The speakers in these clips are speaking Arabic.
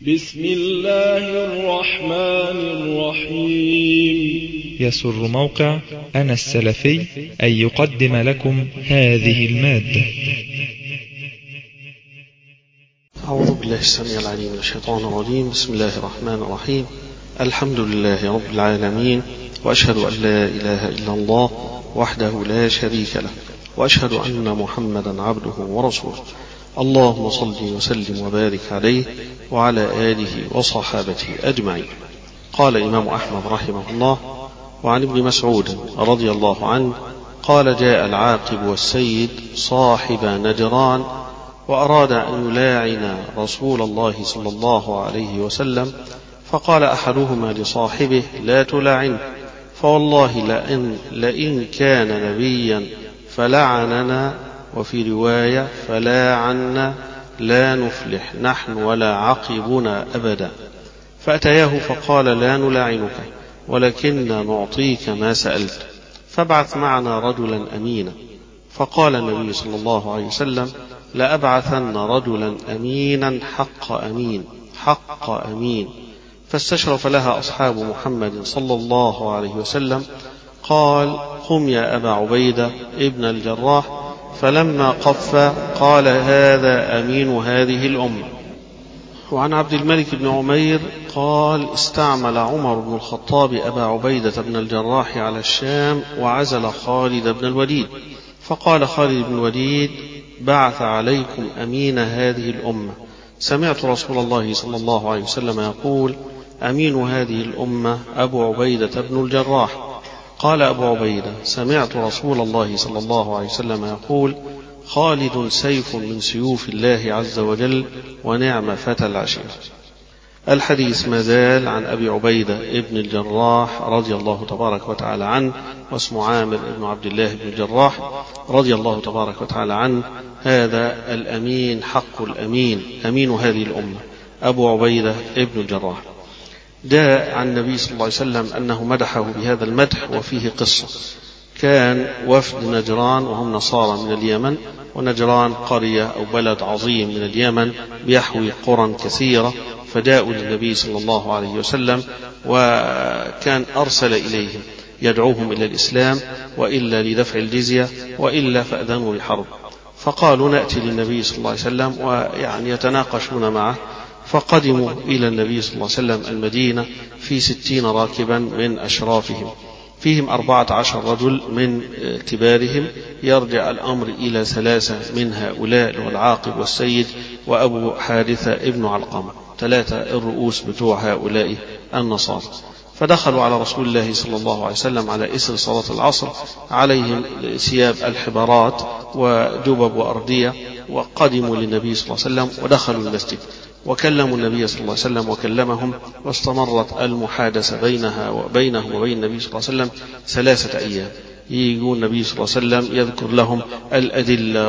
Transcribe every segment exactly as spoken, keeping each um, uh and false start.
بسم الله الرحمن الرحيم. يسر موقع أنا السلفي أن يقدم لكم هذه المادة. أعوذ بالله السميع العليم من الشيطان الرجيم. بسم الله الرحمن الرحيم. الحمد لله رب العالمين، وأشهد أن لا إله إلا الله وحده لا شريك له، وأشهد أن محمدا عبده ورسوله. اللهم صل وسلم وبارك عليه وعلى آله وصحابته أجمعين. قال الإمام أحمد رحمه الله: وعن ابن مسعود رضي الله عنه قال: جاء العاقب والسيد صاحب نجران وأراد أن يلاعن رسول الله صلى الله عليه وسلم، فقال أحدهما لصاحبه: لا تلاعنه، فوالله لئن, لئن كان نبيا فلعننا، وفي رواية فلاعنا لا نفلح نحن ولا عقبنا أبدا. فأتياه فقال: لا نلاعنك، ولكننا نعطيك ما سألت، فابعث معنا رجلا أمينا. فقال النبي صلى الله عليه وسلم: لأبعثن رجلا أمينا حق أمين حق أمين. فاستشرف لها أصحاب محمد صلى الله عليه وسلم. قال: قم يا أبا عبيدة ابن الجراح. فلما قف قال: هذا أمين هذه الأمة. وعن عبد الملك بن عمير قال: استعمل عمر بن الخطاب أبا عبيدة بن الجراح على الشام، وعزل خالد بن الوليد. فقال خالد بن الوليد: بعث عليكم أمين هذه الأمة. سمعت رسول الله صلى الله عليه وسلم يقول: أمين هذه الأمة أبو عبيدة بن الجراح. قال أبو عبيدة: سمعت رسول الله صلى الله عليه وسلم يقول: خالد سيف من سيوف الله عز وجل، ونعم فتى العشيرة. الحديث مازال عن أبي عبيدة ابن الجراح رضي الله تبارك وتعالى عنه، واسمه عامر بن عبد الله بن الجراح رضي الله تبارك وتعالى عنه. هذا الأمين حق الأمين، أمين هذه الأمة أبو عبيدة ابن الجراح. جاء عن النبي صلى الله عليه وسلم أنه مدحه بهذا المدح، وفيه قصة. كان وفد نجران وهم نصارى من اليمن، ونجران قرية أو بلد عظيم من اليمن بيحوي قرى كثيرة، فجاءوا للنبي صلى الله عليه وسلم، وكان أرسل إليهم يدعوهم إلى الإسلام، وإلا لدفع الجزية، وإلا فأذنوا لحرب. فقالوا: نأتي للنبي صلى الله عليه وسلم، ويعني يتناقشون معه. فقدموا إلى النبي صلى الله عليه وسلم المدينة في ستين راكبا من أشرافهم، فيهم أربعة عشر رجل من كبارهم. يرجع الأمر إلى ثلاثة من هؤلاء، والعاقب والسيد وأبو حارثة ابن علقمة، ثلاثة الرؤوس بتوع هؤلاء النصارى. فدخلوا على رسول الله صلى الله عليه وسلم على إثر صلاة العصر، عليهم ثياب الحبارات وجبب وأردية، وقدموا للنبي صلى الله عليه وسلم ودخلوا المسجد، وكلموا النبي صلى الله عليه وسلم وكلمهم، واستمرت المحادثة بينها وبينهم وبين النبي صلى الله عليه وسلم ثلاثة أيام. يقول النبي صلى الله عليه وسلم يذكر لهم الأدلة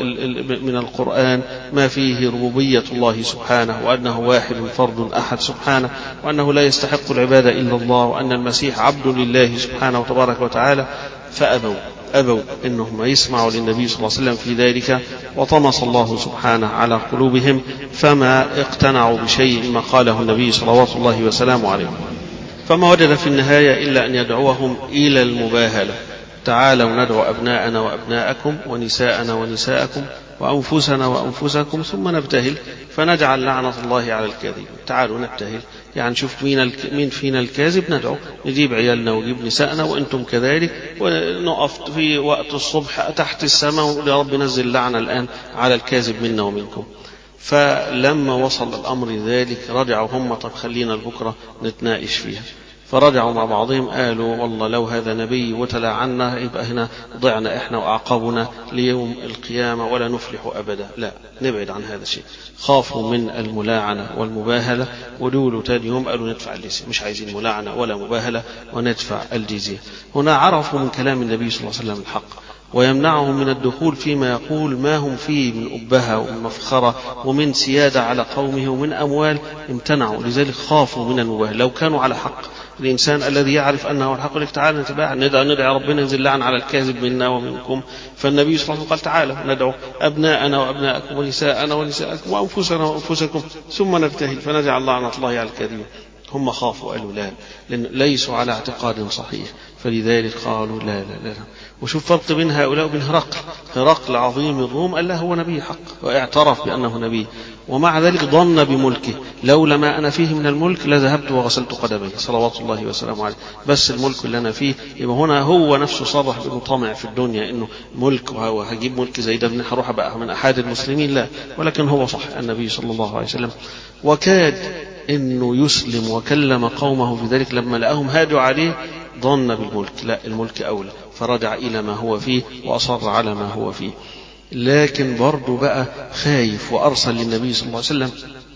من القرآن ما فيه ربوبية الله سبحانه، وأنه واحد فرد أحد سبحانه، وأنه لا يستحق العبادة إلا الله، وأن المسيح عبد لله سبحانه وتبارك وتعالى. فأبوا أبوا إنهم يسمعوا للنبي صلى الله عليه وسلم في ذلك، وطمس الله سبحانه على قلوبهم، فما اقتنعوا بشيء مما قاله النبي صلوات الله وسلامه عليه. فما وجد في النهاية إلا أن يدعوهم إلى المباهلة: تعالوا ندعو أبناءنا وأبناءكم، ونساءنا ونساءكم، وأنفسنا وأنفسكم، ثم نبتهل فنجعل لعنة الله على الكاذب. تعالوا نبتهل، يعني نشوف مين مين فينا الكاذب، ندعو، نجيب عيالنا ونجيب نساءنا وأنتم كذلك، ونقف في وقت الصبح تحت السماء ونقول: يا رب نزل لعنة الآن على الكاذب منا ومنكم. فلما وصل الأمر ذلك رجعوا هم: طب خلينا البكرة نتناقش فيها. فرجعوا مع بعضهم قالوا: والله لو هذا نبي وتلاعنا يبقى هنا ضعنا إحنا وأعقابنا ليوم القيامة ولا نفلح أبدا. لا، نبعد عن هذا الشيء. خافوا من الملاعنة والمباهلة، ودولوا تاني يوم قالوا: ندفع الجزية، مش عايزين ملاعنة ولا مباهلة، وندفع الجزية. هنا عرفوا من كلام النبي صلى الله عليه وسلم الحق، ويمنعهم من الدخول فيما يقول ما هم فيه من أبهة ومن مفخرة ومن سيادة على قومه ومن أموال، امتنعوا. لذلك خافوا من المباهلة. لو كانوا على حق، الإنسان الذي يعرف أنه الحق لك تعالى نتباع ندعو ندعو ربنا ينزل لعن على الكاذب منا ومنكم. فالنبي صلى الله عليه وسلم قال تعالى ندعو أبناءنا وأبناءكم ونساءنا ونساءكم وأنفسنا وأنفسكم ثم نبتهل فنجعل لعنة الله على الكاذبين. هم خافوا قالوا لا، لأن ليسوا على اعتقاد صحيح، فلذلك قالوا لا لا لا. وشوف فرق بين هؤلاء وبين هرقل. هرقل عظيم الروم قال له هو نبي حق واعترف بأنه نبي، ومع ذلك ظن بملكه لولا ما أنا فيه من الملك لذهبت وغسلت قدمي صلوات الله وسلامه عليه، بس الملك اللي أنا فيه. يبقى هنا هو نفسه صرح بأنه طمع في الدنيا إنه ملك وهجيب ملك زي ده بن هروح بقى من أحد المسلمين، لا. ولكن هو صح النبي صلى الله عليه وسلم وكاد إنه يسلم وكلم قومه في ذلك لما لقاهم هادوا عليه ظن بالملك، لا الملك أولى، فرجع إلى ما هو فيه وأصر على ما هو فيه. لكن برضه بقى خايف وأرسل للنبي صلى الله عليه وسلم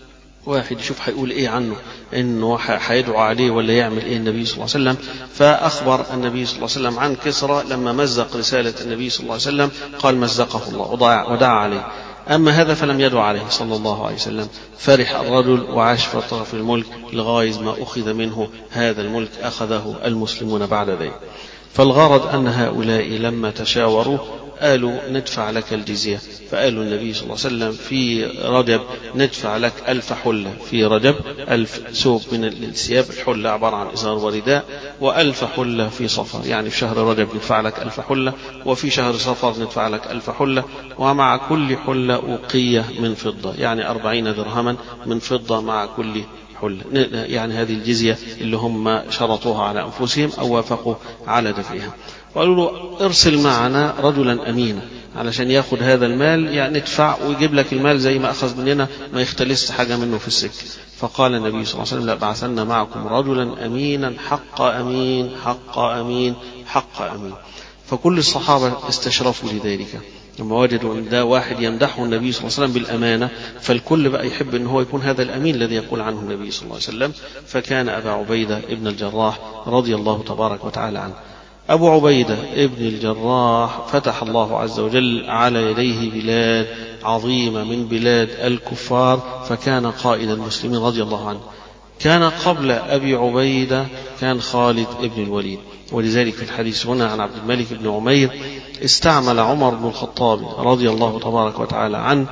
واحد يشوف هيقول إيه عنه، إنه هيدعو عليه ولا يعمل إيه النبي صلى الله عليه وسلم. فأخبر النبي صلى الله عليه وسلم عن كسرى لما مزق رسالة النبي صلى الله عليه وسلم قال مزقه الله ودعا عليه. أما هذا فلم يدعو عليه صلى الله عليه وسلم. فرح الرجل وعاش فترة في الملك لغاية ما أخذ منه هذا الملك أخذه المسلمون بعد ذلك. فالغرض أن هؤلاء لما تشاوروا قالوا ندفع لك الجزية. فقالوا النبي صلى الله عليه وسلم في رجب ندفع لك ألف حلة، في رجب ألف ثوب من الثياب، الحلة عبارة عن إزار ورداء، وألف حلة في صفر، يعني في شهر رجب ندفع لك ألف حلة، وفي شهر صفر ندفع لك ألف حلة، ومع كل حلة أوقية من فضة، يعني أربعين درهما من فضة مع كل حلة. يعني هذه الجزية اللي هم شرطوها على أنفسهم أو وافقوا على دفعها. وقالوا له ارسل معنا رجلا أمينا علشان ياخد هذا المال، يعني ادفع ويجيب لك المال زي ما أخذ مننا، ما يختلس حاجة منه في السكة. فقال النبي صلى الله عليه وسلم لا بعثنا معكم رجلا أمينا حق أمين حق أمين حق أمين. فكل الصحابة استشرفوا لذلك لما وجدوا أن ده واحد يمدحه النبي صلى الله عليه وسلم بالأمانة، فالكل بقى يحب أن هو يكون هذا الأمين الذي يقول عنه النبي صلى الله عليه وسلم. فكان أبا عبيدة ابن الجراح رضي الله تبارك وتعالى عنه. أبو عبيدة ابن الجراح فتح الله عز وجل على يديه بلاد عظيمة من بلاد الكفار، فكان قائد المسلمين رضي الله عنه. كان قبل أبي عبيدة كان خالد ابن الوليد، ولذلك في الحديث هنا عن عبد الملك بن عمير استعمل عمر بن الخطاب رضي الله تبارك وتعالى عنه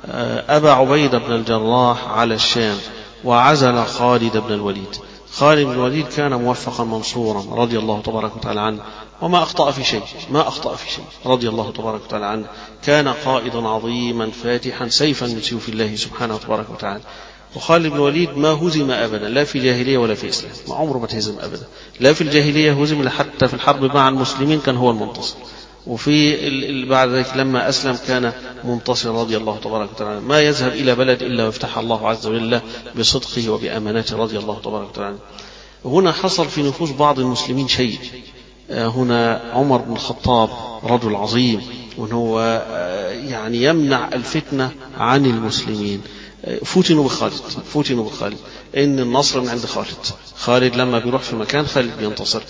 أبا عبيدة بن الجراح على الشام، وعزل خالد بن الوليد. خالد بن الوليد كان موفقا منصورا رضي الله تبارك وتعالى عنه، وما أخطأ في شيء ما أخطأ في شيء رضي الله تبارك وتعالى عنه. كان قائدا عظيما فاتحا سيفا من سيوف الله سبحانه وتبارك وتعالى. وخالد بن الوليد ما هزم أبدا، لا في جاهلية ولا في إسلام، ما عمره ما تهزم أبدا. لا في الجاهلية هزم، حتى في الحرب مع المسلمين كان هو المنتصر، وفي بعد ذلك لما أسلم كان منتصر رضي الله تبارك وتعالى. ما يذهب إلى بلد إلا ويفتح الله عز وجل بصدقه وبأمانته رضي الله تبارك وتعالى. هنا حصل في نفوس بعض المسلمين شيء. هنا عمر بن الخطاب رجل عظيم، وهو يعني يمنع الفتنة عن المسلمين. فتنوا بخالد فتنوا بخالد إن النصر من عند خالد. خالد لما بيروح في مكان خالد بينتصر.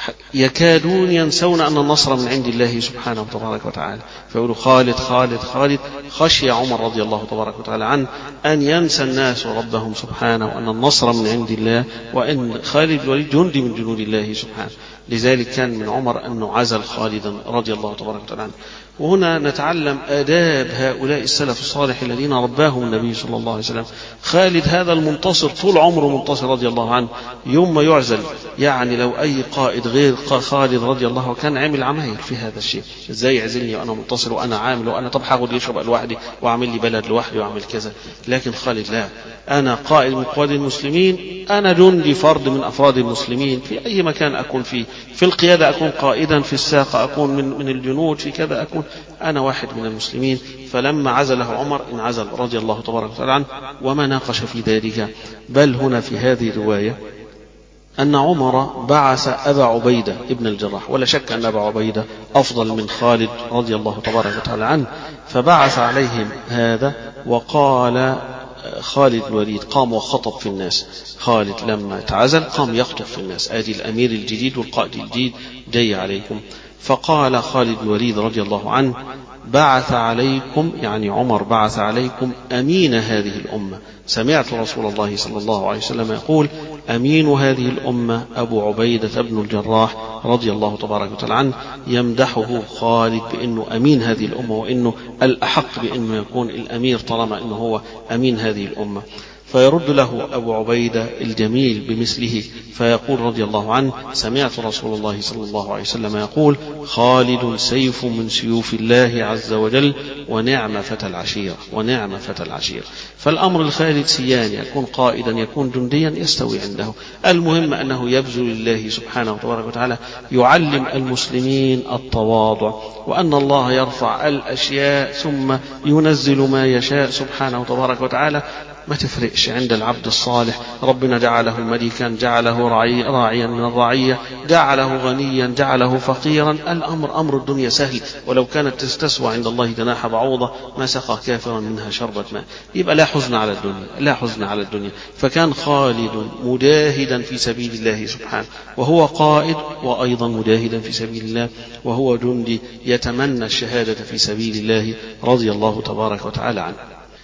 يكادون ينسون أن النصر من عند الله سبحانه وتبارك وتعالى، فيقولوا خالد خالد خالد. خشي عمر رضي الله تبارك وتعالى عنه أن ينسى الناس ربهم سبحانه، وأن النصر من عند الله، وأن خالد بن الوليد جندي من جنود الله سبحانه. لذلك كان من عمر أنه عزل خالدا رضي الله تبارك وتعالى عنه. وهنا نتعلم آداب هؤلاء السلف الصالح الذين رباهم النبي صلى الله عليه وسلم. خالد هذا المنتصر طول عمره منتصر رضي الله عنه، يوم ما يعزل يعني لو أي قائد غير خالد رضي الله عنه كان عامل عمايل في هذا الشيء. ازاي يعزلني وأنا منتصر وأنا عامل وأنا طب هاخد يشرب لوحدي وأعمل لي بلد لوحدي وأعمل كذا. لكن خالد لا، أنا قائد من قواد المسلمين، أنا جندي فرد من أفراد المسلمين، في أي مكان أكون فيه، في القيادة أكون قائدا، في الساقة أكون من, من الجنود، في كذا أكون أنا واحد من المسلمين. فلما عزله عمر انعزل رضي الله تبارك وتعالى عنه، وما ناقش في ذلك. بل هنا في هذه الرواية أن عمر بعث أبا عبيدة ابن الجراح، ولا شك أن أبا عبيدة أفضل من خالد رضي الله تبارك وتعالى عنه، فبعث عليهم هذا. وقال خالد الوليد قام وخطب في الناس. خالد لما تعزل قام يخطب في الناس، آدي الأمير الجديد والقائد الجديد جاي عليكم. فقال خالد بن الوليد رضي الله عنه: بعث عليكم، يعني عمر بعث عليكم أمين هذه الأمة. سمعت رسول الله صلى الله عليه وسلم يقول: أمين هذه الأمة أبو عبيدة بن الجراح رضي الله تبارك وتعالى عنه، يمدحه خالد بأنه أمين هذه الأمة، وأنه الأحق بأنه يكون الأمير طالما أنه هو أمين هذه الأمة. فيرد له أبو عبيدة الجميل بمثله فيقول رضي الله عنه: سمعت رسول الله صلى الله عليه وسلم يقول: خالد سيف من سيوف الله عز وجل، ونعم فتى العشيرة، ونعم فتى العشيرة. فالأمر الخالد سيان، يكون قائدا يكون جنديا يستوي عنده، المهم أنه يبذل لله سبحانه وتبارك وتعالى، يعلم المسلمين التواضع، وأن الله يرفع الأشياء ثم ينزل ما يشاء سبحانه وتبارك وتعالى. ما تفرقش عند العبد الصالح، ربنا جعله ملكا، جعله راعيا من الرعية، جعله غنيا، جعله فقيرا، الأمر أمر الدنيا سهل، ولو كانت تستسوى عند الله جناح بعوضة ما سقى كافرا منها شربة ماء. يبقى لا حزن على الدنيا، لا حزن على الدنيا. فكان خالد مجاهدا في سبيل الله سبحانه، وهو قائد وأيضا مجاهدا في سبيل الله، وهو جندي يتمنى الشهادة في سبيل الله رضي الله تبارك وتعالى عنه.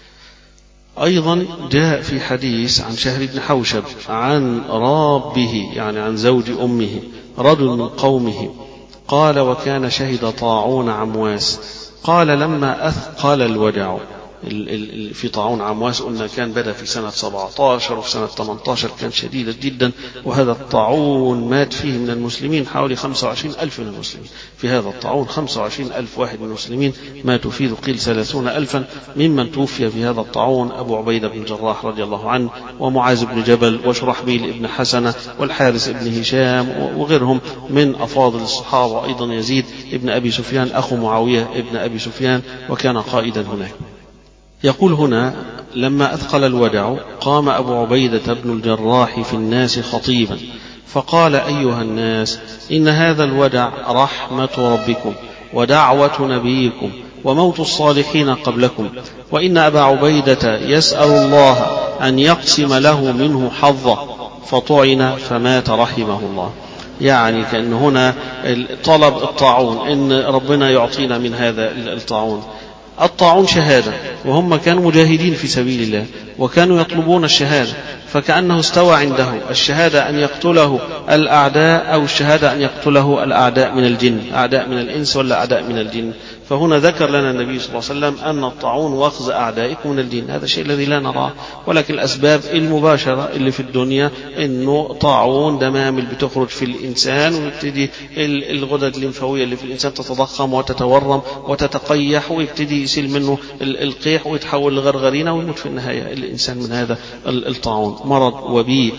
أيضا جاء في حديث عن شهر بن حوشب عن رابه، يعني عن زوج أمه، رجل من قومه، قال: وكان شهد طاعون عمواس، قال: لما أثقل الوجع، في طاعون عمواس قلنا كان بدأ في سنة سبعة عشر وفي سنة ثمانية عشر كان شديدا جدا، وهذا الطاعون مات فيه من المسلمين حوالي خمسة وعشرين ألف من المسلمين. في هذا الطاعون خمسة وعشرين ألف واحد من المسلمين ماتوا فيه، قيل ثلاثون ألفا. ممن توفي في هذا الطاعون أبو عبيدة بن الجراح رضي الله عنه، ومعاذ بن جبل، وشرحبيل بن حسنة، والحارث بن هشام، وغيرهم من أفاضل الصحابة، وأيضا يزيد بن أبي سفيان أخو معاوية بن أبي سفيان، وكان قائدا هناك. يقول هنا: لما أثقل الودع قام أبو عبيدة بن الجراح في الناس خطيبا فقال: أيها الناس، إن هذا الودع رحمة ربكم، ودعوة نبيكم، وموت الصالحين قبلكم، وإن أبا عبيدة يسأل الله أن يقسم له منه حظه، فطعن فمات رحمه الله. يعني كأن هنا طلب الطاعون، إن ربنا يعطينا من هذا الطاعون. الطاعون شهادة، وهم كانوا مجاهدين في سبيل الله وكانوا يطلبون الشهادة، فكأنه استوى عنده الشهادة أن يقتله الأعداء، أو الشهادة أن يقتله الأعداء من الجن، أعداء من الإنس ولا أعداء من الجن. فهنا ذكر لنا النبي صلى الله عليه وسلم أن الطاعون وأخذ أعدائكم من الجن، هذا الشيء الذي لا نراه، ولكن الأسباب المباشرة اللي في الدنيا إنه طاعون دمامل بتخرج في الإنسان، ويبتدي الغدد الليمفاوية اللي في الإنسان تتضخم وتتورم وتتقيح، ويبتدي يسيل منه القيح ويتحول لغرغرينة، ويموت في النهاية الإنسان من هذا الطاعون، مرض وبيء.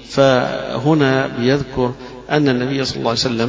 فهنا بيذكر أن النبي صلى الله عليه وسلم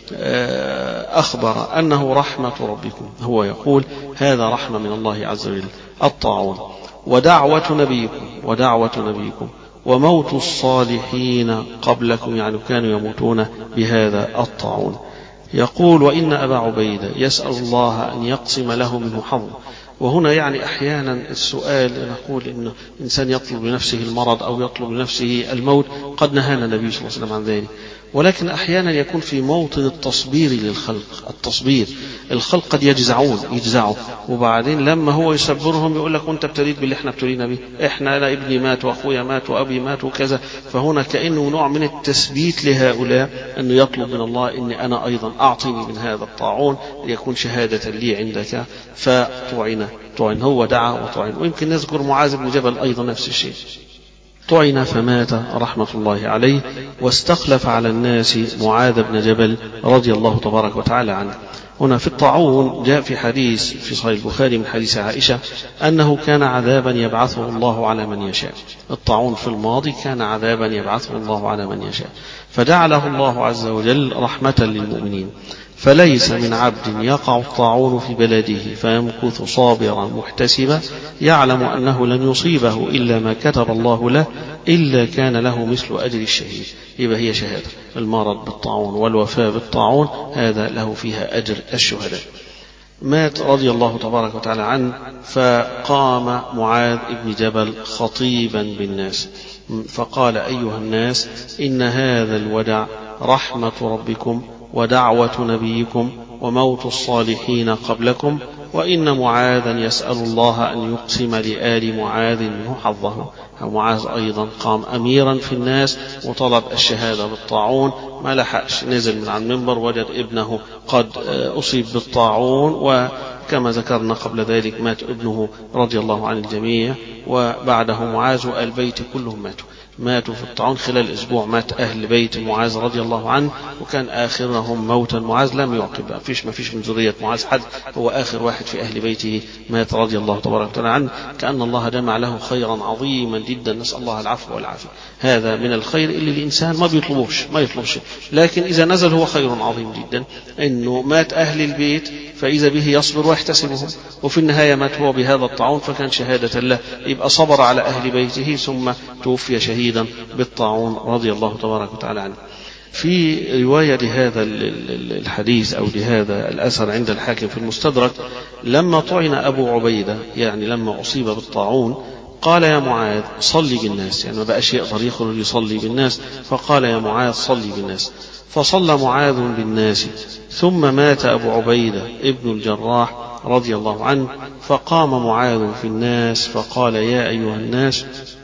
أخبر أنه رحمة ربكم، هو يقول هذا رحمة من الله عز وجل الطاعون، ودعوة نبيكم، ودعوة نبيكم، وموت الصالحين قبلكم، يعني كانوا يموتون بهذا الطاعون. يقول: وإن أبا عبيدة يسأل الله أن يقسم له منه حظ. وهنا يعني أحيانا السؤال نقول إن إنسان يطلب لنفسه المرض أو يطلب لنفسه الموت، قد نهانا النبي صلى الله عليه وسلم عن ذلك، ولكن أحيانا يكون في موطن التصبير للخلق، التصبير، الخلق قد يجزعون يجزعوا، وبعدين لما هو يصبرهم يقول لك: وانت ابتليت باللي احنا ابتلينا به، احنا أنا ابني مات وأخويا مات وأبي مات وكذا. فهنا كأنه نوع من التثبيت لهؤلاء، أنه يطلب من الله إني أنا أيضا أعطيني من هذا الطاعون ليكون شهادة لي عندك. فطعن طعن هو دعا وطعن. ويمكن نذكر معاذ بن جبل أيضا نفس الشيء، طعن فمات رحمة الله عليه، واستخلف على الناس معاذ بن جبل رضي الله تبارك وتعالى عنه. هنا في الطاعون جاء في حديث في صحيح البخاري من حديث عائشة أنه كان عذابا يبعثه الله على من يشاء. الطاعون في الماضي كان عذابا يبعثه الله على من يشاء، فجعله الله عز وجل رحمة للمؤمنين. فليس من عبد يقع الطاعون في بلده فيمكث صابرا محتسبا يعلم أنه لن يصيبه إلا ما كتب الله له إلا كان له مثل أجر الشهيد. يبقى هي شهادة المرض بالطاعون والوفاة بالطاعون، هذا له فيها أجر الشهداء. مات رضي الله تبارك وتعالى عنه، فقام معاذ بن جبل خطيبا بالناس فقال: أيها الناس، إن هذا الودع رحمة ربكم، ودعوة نبيكم، وموت الصالحين قبلكم، وإن معاذا يسأل الله أن يقسم لآل معاذ منه حظه. معاذ أيضا قام أميرا في الناس وطلب الشهادة بالطاعون، ما لحقش، نزل من على المنبر وجد ابنه قد أصيب بالطاعون، وكما ذكرنا قبل ذلك مات ابنه رضي الله عن الجميع، وبعده معاذ وآل بيت كلهم ماتوا ماتوا في الطاعون. خلال أسبوع مات أهل بيت معاذ رضي الله عنه، وكان آخرهم موتا معاذ، لم يعقب، ما فيش ما فيش من ذرية معاذ حد، هو آخر واحد في أهل بيته مات رضي الله تبارك وتعالى عنه. كأن الله جمع له خيرا عظيما جدا، نسأل الله العفو والعافية. هذا من الخير اللي الإنسان ما بيطلبوش ما يطلبش لكن إذا نزل هو خير عظيم جدا، إنه مات أهل البيت فإذا به يصبر ويحتسبهم، وفي النهاية مات هو بهذا الطاعون، فكان شهادة له، يبقى صبر على أهل بيته ثم توفي شهيدا بالطاعون رضي الله تبارك وتعالى عنه. في رواية لهذا الحديث أو لهذا الأثر عند الحاكم في المستدرك، لما طعن أبو عبيدة، يعني لما أصيب بالطاعون، قال يا معاذ صلي بالناس، يعني ما بقاش يقدر يخرج يصلي بالناس، فقال يا معاذ صلي بالناس، فصلى معاذ بالناس. ثم مات أبو عبيدة ابن الجراح رضي الله عنه، فقام معاذ في الناس فقال يا أيها الناس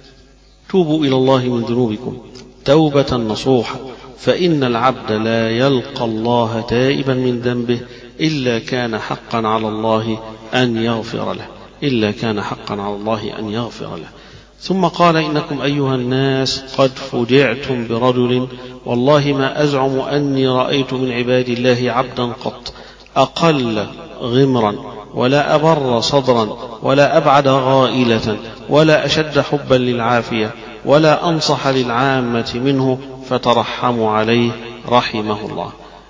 توبوا إلى الله من ذنوبكم توبة نصوحة، فإن العبد لا يلقى الله تائبا من ذنبه إلا كان حقا على الله أن يغفر له إلا كان حقا على الله أن يغفر له. ثم قال إنكم أيها الناس قد فجعتم برجل والله ما أزعم أني رأيت من عباد الله عبدا قط أقل غمرا ولا أبر صدرا ولا أبعد غائلة ولا أشد حبا للعافية ولا أنصح للعامة منه، فترحموا عليه رحمه الله.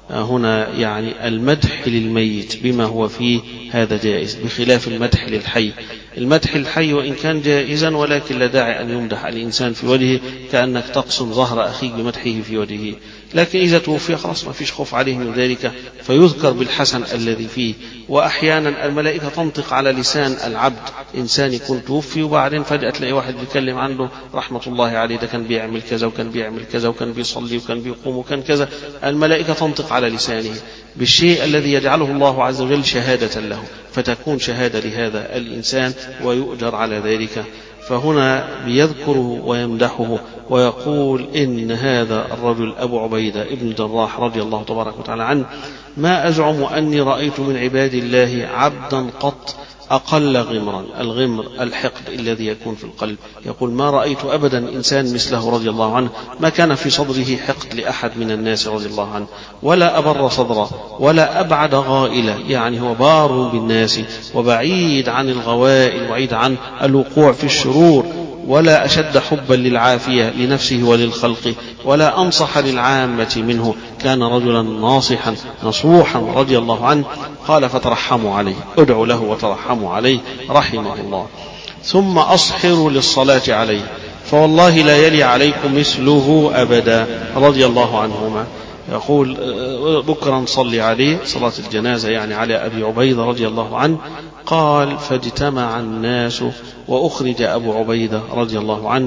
هنا يعني المدح للميت بما هو فيه هذا جائز، بخلاف المدح للحي. المدح الحي وإن كان جائزا ولكن لا داعي أن يمدح الإنسان في وجهه كأنك تقسم ظهر أخيك بمدحه في وجهه، لكن إذا توفي خلاص ما فيش خوف عليه من ذلك، فيذكر بالحسن الذي فيه. وأحيانا الملائكة تنطق على لسان العبد، إنسان يكون توفي وبعدين فجأة تلاقي واحد بيتكلم عنه رحمة الله عليه، ده كان بيعمل كذا وكان بيعمل كذا وكان بيصلي وكان بيقوم وكان كذا، الملائكة تنطق على لسانه بالشيء الذي يجعله الله عز وجل شهادة له، فتكون شهادة لهذا الإنسان ويؤجر على ذلك. فهنا بيذكره ويمدحه ويقول إن هذا الرجل أبو عبيدة ابن الجراح رضي الله تبارك وتعالى عنه ما أزعم أني رأيت من عباد الله عبدا قط أقل غمرا. الغمر الحقد الذي يكون في القلب، يقول ما رأيت أبدا إنسان مثله رضي الله عنه، ما كان في صدره حقد لأحد من الناس رضي الله عنه، ولا أبر صدره ولا أبعد غائلة، يعني هو بار بالناس وبعيد عن الغوائل وبعيد عن الوقوع في الشرور، ولا أشد حبا للعافية لنفسه وللخلق، ولا أنصح للعامة منه، كان رجلا ناصحا نصوحا رضي الله عنه. قال فترحموا عليه، ادعوا له وترحموا عليه رحمه الله. ثم أصحروا للصلاة عليه فوالله لا يلي عليكم مثله أبدا رضي الله عنهما. يقول بكرا صلي عليه صلاة الجنازة يعني على أبي عبيدة رضي الله عنه. قال فاجتمع الناس وأخرج أبو عبيدة رضي الله عنه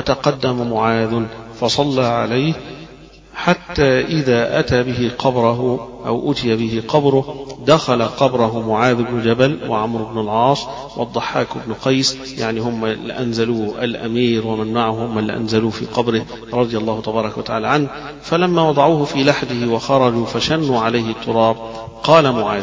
وتقدم معاذ فصلى عليه حتى إذا أتى به قبره أو أتي به قبره دخل قبره معاذ بن جبل وعمرو بن العاص والضحاك بن قيس، يعني هم اللي أنزلوه الأمير ومن معه هم اللي أنزلوه في قبره رضي الله تبارك وتعالى عنه. فلما وضعوه في لحده وخرجوا فشنوا عليه التراب قال معاذ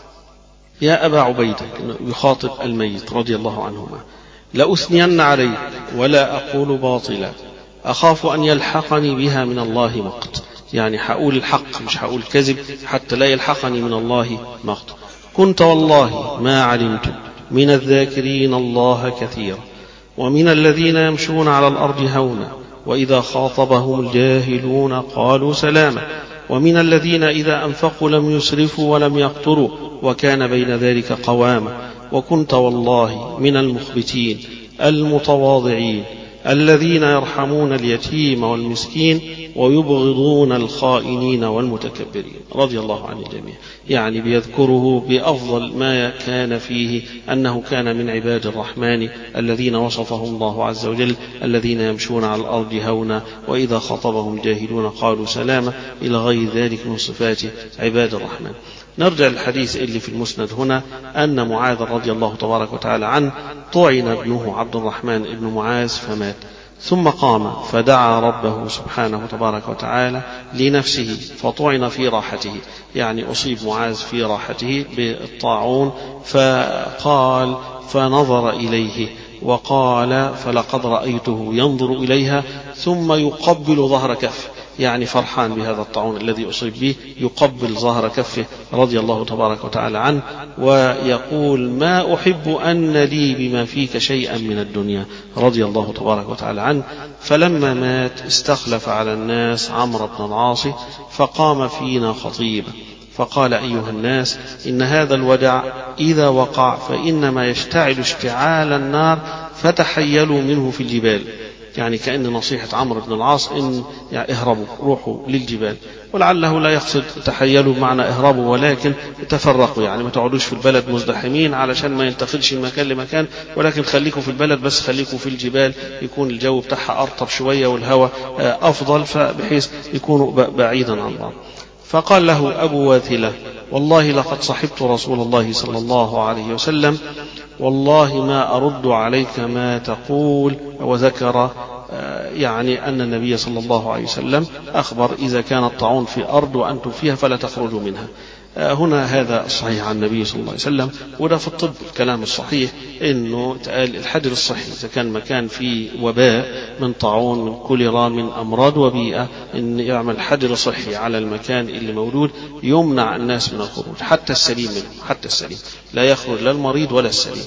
يا أبا عبيدة يخاطب الميت رضي الله عنهما لأثنين عليك ولا أقول باطلا، أخاف أن يلحقني بها من الله مقت، يعني حقول الحق مش حقول كذب حتى لا يلحقني من الله مقت. كنت والله ما علمت من الذاكرين الله كثيرا ومن الذين يمشون على الأرض هونا وإذا خاطبهم الجاهلون قالوا سلاما ومن الذين إذا أنفقوا لم يسرفوا ولم يقتروا وكان بين ذلك قواما. وكنت والله من المخبتين المتواضعين الذين يرحمون اليتيم والمسكين ويبغضون الخائنين والمتكبرين رضي الله عن الجميع. يعني بيذكره بأفضل ما كان فيه أنه كان من عباد الرحمن الذين وصفهم الله عز وجل الذين يمشون على الأرض هونا وإذا خطبهم جاهلون قالوا سلاما إلى غير ذلك من صفات عباد الرحمن. نرجع للحديث اللي في المسند هنا أن معاذ رضي الله تبارك وتعالى عنه طعن ابنه عبد الرحمن ابن معاذ فمات، ثم قام فدعا ربه سبحانه تبارك وتعالى لنفسه فطعن في راحته، يعني أصيب معاذ في راحته بالطاعون، فقال فنظر إليه وقال فلقد رأيته ينظر إليها ثم يقبل ظهر كفه، يعني فرحان بهذا الطاعون الذي أصيب به، يقبل ظهر كفه رضي الله تبارك وتعالى عنه ويقول ما أحب أن لي بما فيك شيئا من الدنيا رضي الله تبارك وتعالى عنه. فلما مات استخلف على الناس عمرو بن العاص فقام فينا خطيبا فقال أيها الناس إن هذا الودع إذا وقع فإنما يشتعل اشتعال النار فتحيلوا منه في الجبال، يعني كأن نصيحة عمرو بن العاص إن يعني اهربوا روحوا للجبال، ولعله لا يقصد تحيلوا بمعنى اهربوا ولكن تفرقوا، يعني ما تقعدوش في البلد مزدحمين علشان ما ينتقلش من مكان لمكان، ولكن خليكم في البلد بس خليكم في الجبال يكون الجو بتاعها أرطب شوية والهواء أفضل فبحيث يكونوا بعيدا عن بعض. فقال له أبو واثلة والله لقد صحبت رسول الله صلى الله عليه وسلم والله ما أرد عليك ما تقول، وذكر يعني أن النبي صلى الله عليه وسلم أخبر إذا كان الطاعون في أرض وأنتم فيها فلا تخرجوا منها. هنا هذا الصحيح عن النبي صلى الله عليه وسلم، وده في الطب الكلام الصحيح إنه تقال الحجر الصحي إذا كان مكان فيه وباء من طاعون من كوليرا من أمراض وبيئة إن يعمل حجر صحي على المكان اللي موجود يمنع الناس من الخروج حتى السليم منه، حتى السليم لا يخرج لا المريض ولا السليم.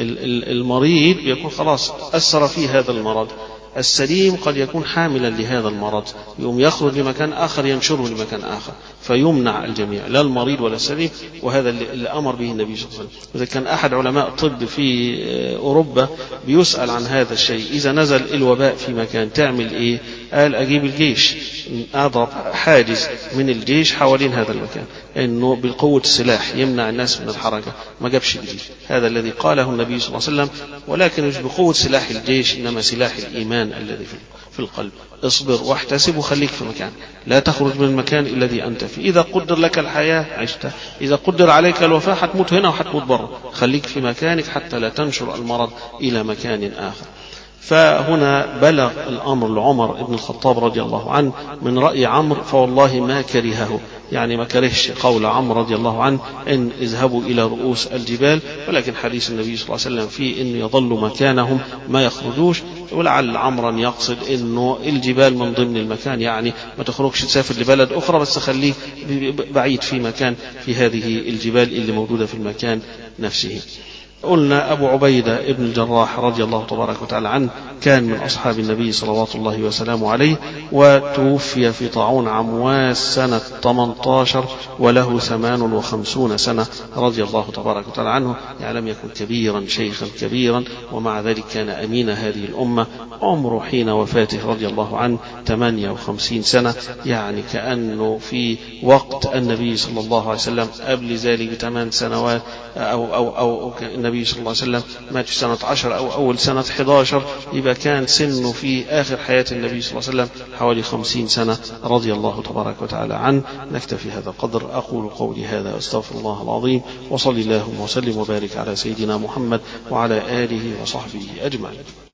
المريض يكون خلاص أثر فيه هذا المرض، السليم قد يكون حاملا لهذا المرض يوم يخرج لمكان آخر ينشره لمكان آخر فيمنع الجميع لا المريض ولا السليم، وهذا اللي أمر به النبي صلى الله عليه وسلم. إذا كان أحد علماء الطب في أوروبا بيسأل عن هذا الشيء إذا نزل الوباء في مكان تعمل إيه؟ قال أجيب الجيش أضرب حاجز من الجيش حوالين هذا المكان إنه بالقوة السلاح يمنع الناس من الحركة، ما جابش الجيش. هذا الذي قاله النبي صلى الله عليه وسلم، ولكن مش بقوة سلاح الجيش إنما سلاح الإيمان الذي في القلب. اصبر واحتسب وخليك في مكان لا تخرج من المكان الذي أنت فيه، إذا قدر لك الحياة عشت، إذا قدر عليك الوفاة حتموت هنا وحتموت برا، خليك في مكانك حتى لا تنشر المرض إلى مكان آخر. فهنا بلغ الأمر لعمر بن الخطاب رضي الله عنه من رأي عمرو فوالله ما كرهه، يعني ما كرهش قول عمرو رضي الله عنه إن اذهبوا إلى رؤوس الجبال، ولكن حديث النبي صلى الله عليه وسلم فيه إن يظلوا مكانهم ما يخرجوش، ولعل عمرا يقصد إنه الجبال من ضمن المكان، يعني ما تخرجش تسافر لبلد أخرى بس خليك بعيد في مكان في هذه الجبال اللي موجودة في المكان نفسه. قلنا أبو عبيدة ابن الجراح رضي الله تبارك وتعالى عنه كان من أصحاب النبي صلوات الله وسلامه عليه، وتوفي في طاعون عمواس سنة ثمانية عشر وله ثمان وخمسون سنة رضي الله تبارك وتعالى عنه، يعني لم يكن كبيرا شيخا كبيرا، ومع ذلك كان أمين هذه الأمة. عمره حين وفاته رضي الله عنه ثمانية وخمسين سنة، يعني كأنه في وقت النبي صلى الله عليه وسلم قبل ذلك بثمان سنوات أو, أو, أو النبي صلى الله عليه وسلم مات في سنة عشر أو أول سنة أحد عشر، يبقى كان سنه في آخر حياة النبي صلى الله عليه وسلم حوالي خمسين سنة رضي الله تبارك وتعالى عنه. نكتفي هذا القدر، أقول قولي هذا أستغفر الله العظيم، وصلي اللهم وسلم وبارك على سيدنا محمد وعلى آله وصحبه أجمعين.